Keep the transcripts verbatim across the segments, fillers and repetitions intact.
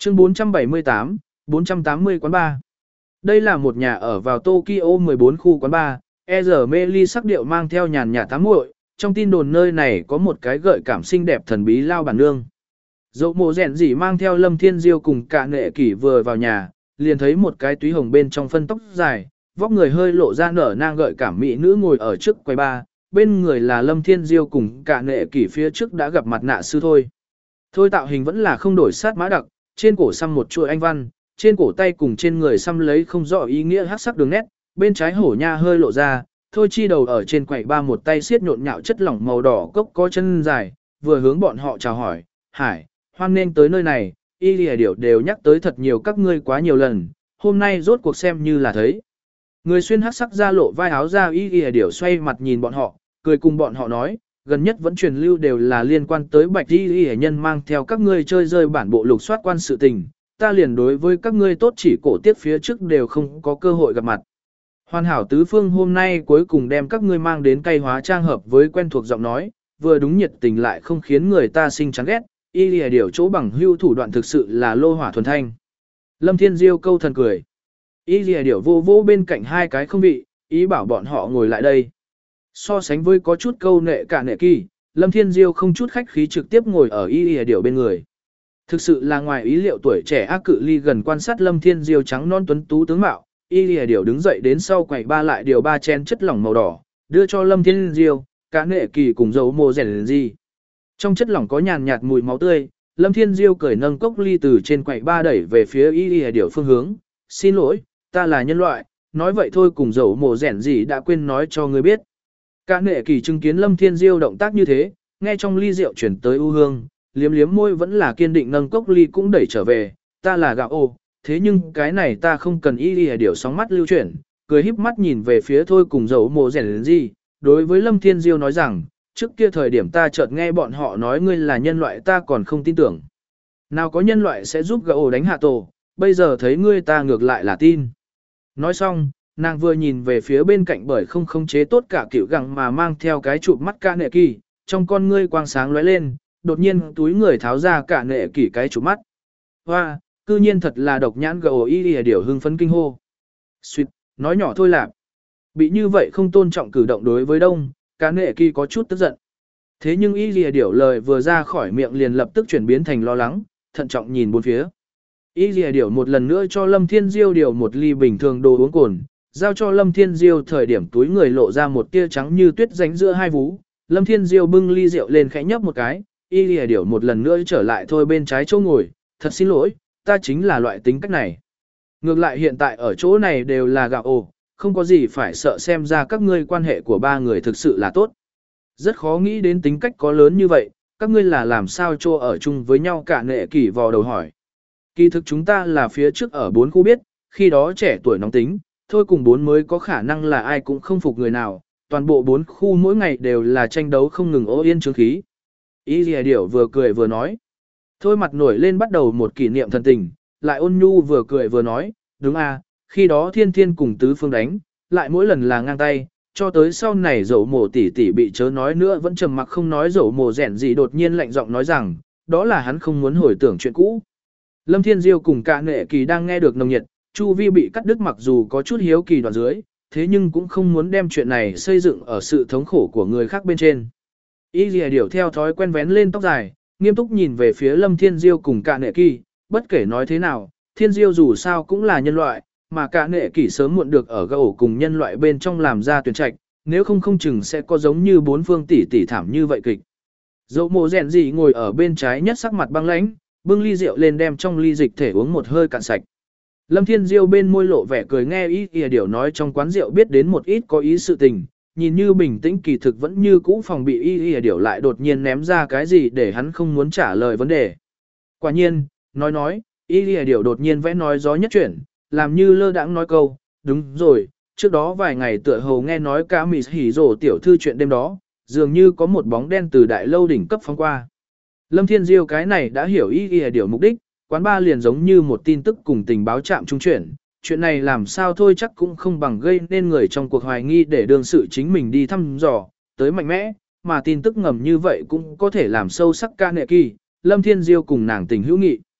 Chương bốn trăm bảy mươi tám, bốn trăm tám mươi quán bar. Đây là một nhà ở vào Tokyo mười bốn khu quán bar, e rờ Meli sắc điệu mang theo nhàn nhạt tám muội, trong tin đồn nơi này có một cái gợi cảm xinh đẹp thần bí lao bản nương. Dậu mộ rèn gì mang theo Lâm Thiên Diêu cùng cả nghệ kỷ vừa vào nhà, liền thấy một cái túy hồng bên trong phân tóc dài, vóc người hơi lộ ra nở nang gợi cảm mỹ nữ ngồi ở trước quầy bar, bên người là Lâm Thiên Diêu cùng cả nghệ kỷ phía trước đã gặp mặt nạ sư thôi. Thôi tạo hình vẫn là không đổi sát mã đặc, trên cổ xăm một chuỗi anh văn, trên cổ tay cùng trên người xăm lấy không rõ ý nghĩa hắc sắc đường nét, bên trái hổ nha hơi lộ ra, thôi chi đầu ở trên quầy ba một tay siết nhộn nhạo chất lỏng màu đỏ cốc có chân dài, vừa hướng bọn họ chào hỏi, hải, hoan nên tới nơi này, y lìa điểu đều nhắc tới thật nhiều các ngươi quá nhiều lần, hôm nay rốt cuộc xem như là thấy. Người xuyên hắc sắc ra lộ vai áo ra y lìa điểu xoay mặt nhìn bọn họ, cười cùng bọn họ nói, gần nhất vẫn truyền lưu đều là liên quan tới bạch y lìa nhân mang theo các ngươi chơi rơi bản bộ lục soát quan sự tình, ta liền đối với các ngươi tốt chỉ cổ tiết phía trước đều không có cơ hội gặp mặt. Hoàn hảo tứ phương hôm nay cuối cùng đem các ngươi mang đến cây hóa trang hợp với quen thuộc giọng nói, vừa đúng nhiệt tình lại không khiến người ta sinh chán ghét, y lìa điểu chỗ bằng hưu thủ đoạn thực sự là lô hỏa thuần thanh. Lâm Thiên Diêu câu thần cười. Y lìa điểu vô vô bên cạnh hai cái không vị, ý bảo bọn họ ngồi lại đây. So sánh với có chút câu nệ cả nệ kỳ, Lâm Thiên Diêu không chút khách khí trực tiếp ngồi ở y lìa điểu bên người. Thực sự là ngoài ý liệu tuổi trẻ ác cự ly gần quan sát Lâm Thiên Diêu trắng non tuấn tú tướng mạo, y lìa điểu đứng dậy đến sau quầy ba lại điều ba chén chất lỏng màu đỏ, đưa cho Lâm Thiên Diêu, cả nệ kỳ cùng dấu mồ rèn gì. Trong chất lỏng có nhàn nhạt mùi máu tươi, Lâm Thiên Diêu cởi nâng cốc ly từ trên quầy ba đẩy về phía y lìa điểu phương hướng, xin lỗi, ta là nhân loại, nói vậy thôi cùng dấu mồ rèn gì đã quên nói cho ngươi biết. Cả nệ kỳ chứng kiến Lâm Thiên Diêu động tác như thế, nghe trong ly rượu chuyển tới u hương, liếm liếm môi vẫn là kiên định nâng cốc ly cũng đẩy trở về, ta là gạo ô, thế nhưng cái này ta không cần y lìa điểu sóng mắt lưu chuyển, cười híp mắt nhìn về phía thôi cùng dấu mồ rèn gì, đối với Lâm Thiên Diêu nói rằng, trước kia thời điểm ta chợt nghe bọn họ nói ngươi là nhân loại ta còn không tin tưởng. Nào có nhân loại sẽ giúp gạo đánh hạ tổ, bây giờ thấy ngươi ta ngược lại là tin. Nói xong, nàng vừa nhìn về phía bên cạnh bởi không khống chế tốt cả kiểu gặng mà mang theo cái chụp mắt cả nệ kỳ, trong con ngươi quang sáng lóe lên, đột nhiên túi người tháo ra cả nệ kỳ cái chụp mắt. Hoa, cư nhiên thật là độc nhãn gạo y lìa điểu hưng phấn kinh hô. Xuyệt, nói nhỏ thôi lạp. Bị như vậy không tôn trọng cử động đối với đông, cả nệ kỳ có chút tức giận. Thế nhưng y lìa điểu lời vừa ra khỏi miệng liền lập tức chuyển biến thành lo lắng, thận trọng nhìn bốn phía. Y lìa điểu một lần nữa cho Lâm Thiên Diêu điều một ly bình thường đồ uống cồn, giao cho Lâm Thiên Diêu thời điểm túi người lộ ra một tia trắng như tuyết ránh giữa hai vú. Lâm Thiên Diêu bưng ly rượu lên khẽ nhấp một cái, y lìa điểu một lần nữa trở lại thôi bên trái chỗ ngồi, thật xin lỗi, ta chính là loại tính cách này. Ngược lại hiện tại ở chỗ này đều là gạo ồ, không có gì phải sợ xem ra các ngươi quan hệ của ba người thực sự là tốt. Rất khó nghĩ đến tính cách có lớn như vậy, các ngươi là làm sao cho ở chung với nhau cả nệ kỳ vò đầu hỏi. Kỳ thực chúng ta là phía trước ở bốn khu biết, khi đó trẻ tuổi nóng tính, thôi cùng bốn mới có khả năng là ai cũng không phục người nào, toàn bộ bốn khu mỗi ngày đều là tranh đấu không ngừng ô yên chứng khí. Y lìa điểu vừa cười vừa nói. Thôi mặt nổi lên bắt đầu một kỷ niệm thần tình, lại ôn nhu vừa cười vừa nói, đúng à, khi đó thiên thiên cùng tứ phương đánh, lại mỗi lần là ngang tay, cho tới sau này dẫu mồ tỷ tỷ bị chớ nói nữa vẫn trầm mặc không nói dẫu mồ rẻn gì đột nhiên lạnh giọng nói rằng, đó là hắn không muốn hồi tưởng chuyện cũ. Lâm Thiên Diêu cùng cả nệ kỳ đang nghe được nồng nhiệt, chu vi bị cắt đứt mặc dù có chút hiếu kỳ đoạn dưới, thế nhưng cũng không muốn đem chuyện này xây dựng ở sự thống khổ của người khác bên trên. Y lìa điểu theo thói quen vén lên tóc dài, nghiêm túc nhìn về phía Lâm Thiên Diêu cùng cả nệ kỳ, bất kể nói thế nào, Thiên Diêu dù sao cũng là nhân loại, mà cả nệ kỳ sớm muộn được ở gấu cùng nhân loại bên trong làm ra tuyển trạch, nếu không không chừng sẽ có giống như bốn phương tỷ tỷ thảm như vậy kịch. Dẫu mồ rèn gì ngồi ở bên trái nhất sắc mặt băng lãnh, bưng ly rượu lên đem trong ly dịch thể uống một hơi cạn sạch. Lâm Thiên Diêu bên môi lộ vẻ cười nghe ý kìa điều nói trong quán rượu biết đến một ít có ý sự tình, nhìn như bình tĩnh kỳ thực vẫn như cũ phòng bị y y điều lại đột nhiên ném ra cái gì để hắn không muốn trả lời vấn đề. Quả nhiên, nói nói, y y điều đột nhiên vẽ nói gió nhất chuyển, làm như lơ đãng nói câu, đúng rồi, trước đó vài ngày tựa hồ nghe nói cả mì hỉ rổ tiểu thư chuyện đêm đó, dường như có một bóng đen từ đại lâu đỉnh cấp phóng qua. Lâm Thiên Diêu cái này đã hiểu y y điều mục đích, quán ba liền giống như một tin tức cùng tình báo chạm trung chuyển, chuyện này làm sao thôi chắc cũng không bằng gây nên người trong cuộc hoài nghi để đương sự chính mình đi thăm dò, tới mạnh mẽ, mà tin tức ngầm như vậy cũng có thể làm sâu sắc ca nệ kỳ, Lâm Thiên Diêu cùng nàng tình hữu nghị.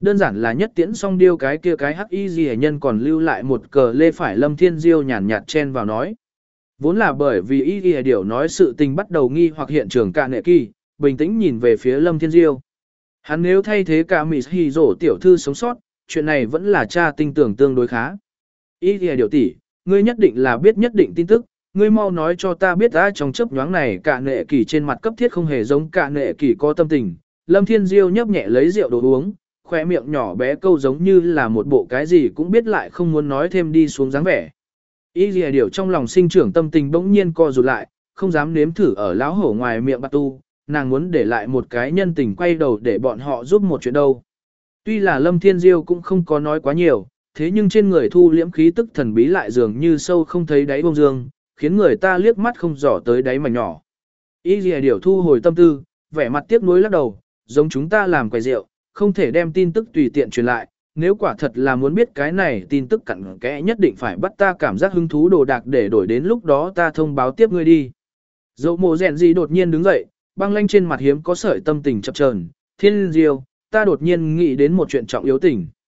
Đơn giản là nhất tiễn xong điêu cái kia cái hắc y gì nhân còn lưu lại một cờ lê phải Lâm Thiên Diêu nhàn nhạt chen vào nói. Vốn là bởi vì y y điều nói sự tình bắt đầu nghi hoặc hiện trường cả nệ kỳ, bình tĩnh nhìn về phía Lâm Thiên Diêu. Hắn nếu thay thế cả Mỹ Hì rổ tiểu thư sống sót, chuyện này vẫn là cha tinh tưởng tương đối khá. Y y điều tỷ, ngươi nhất định là biết nhất định tin tức, ngươi mau nói cho ta biết đã trong chớp nhoáng này cả nệ kỳ trên mặt cấp thiết không hề giống cả nệ kỳ có tâm tình. Lâm Thiên Diêu nhấp nhẹ lấy rượu đồ uống, khoe miệng nhỏ bé câu giống như là một bộ cái gì cũng biết lại không muốn nói thêm đi xuống dáng vẻ. Y lìa điều trong lòng sinh trưởng tâm tình bỗng nhiên co rụt lại, không dám nếm thử ở láo hổ ngoài miệng bạc tu, nàng muốn để lại một cái nhân tình quay đầu để bọn họ giúp một chuyện đâu. Tuy là Lâm Thiên Diêu cũng không có nói quá nhiều, thế nhưng trên người thu liễm khí tức thần bí lại dường như sâu không thấy đáy bông dương, khiến người ta liếc mắt không dò tới đáy mảnh nhỏ. Y lìa điều thu hồi tâm tư, vẻ mặt tiếc nuối lắc đầu, giống chúng ta làm quầy rượu, không thể đem tin tức tùy tiện truyền lại, nếu quả thật là muốn biết cái này tin tức cặn kẽ nhất định phải bắt ta cảm giác hứng thú đồ đạc để đổi đến lúc đó ta thông báo tiếp ngươi đi. Dẫu mộ rèn gì đột nhiên đứng dậy, băng lanh trên mặt hiếm có sợi tâm tình chập chờn, Thiên Diêu, ta đột nhiên nghĩ đến một chuyện trọng yếu tình.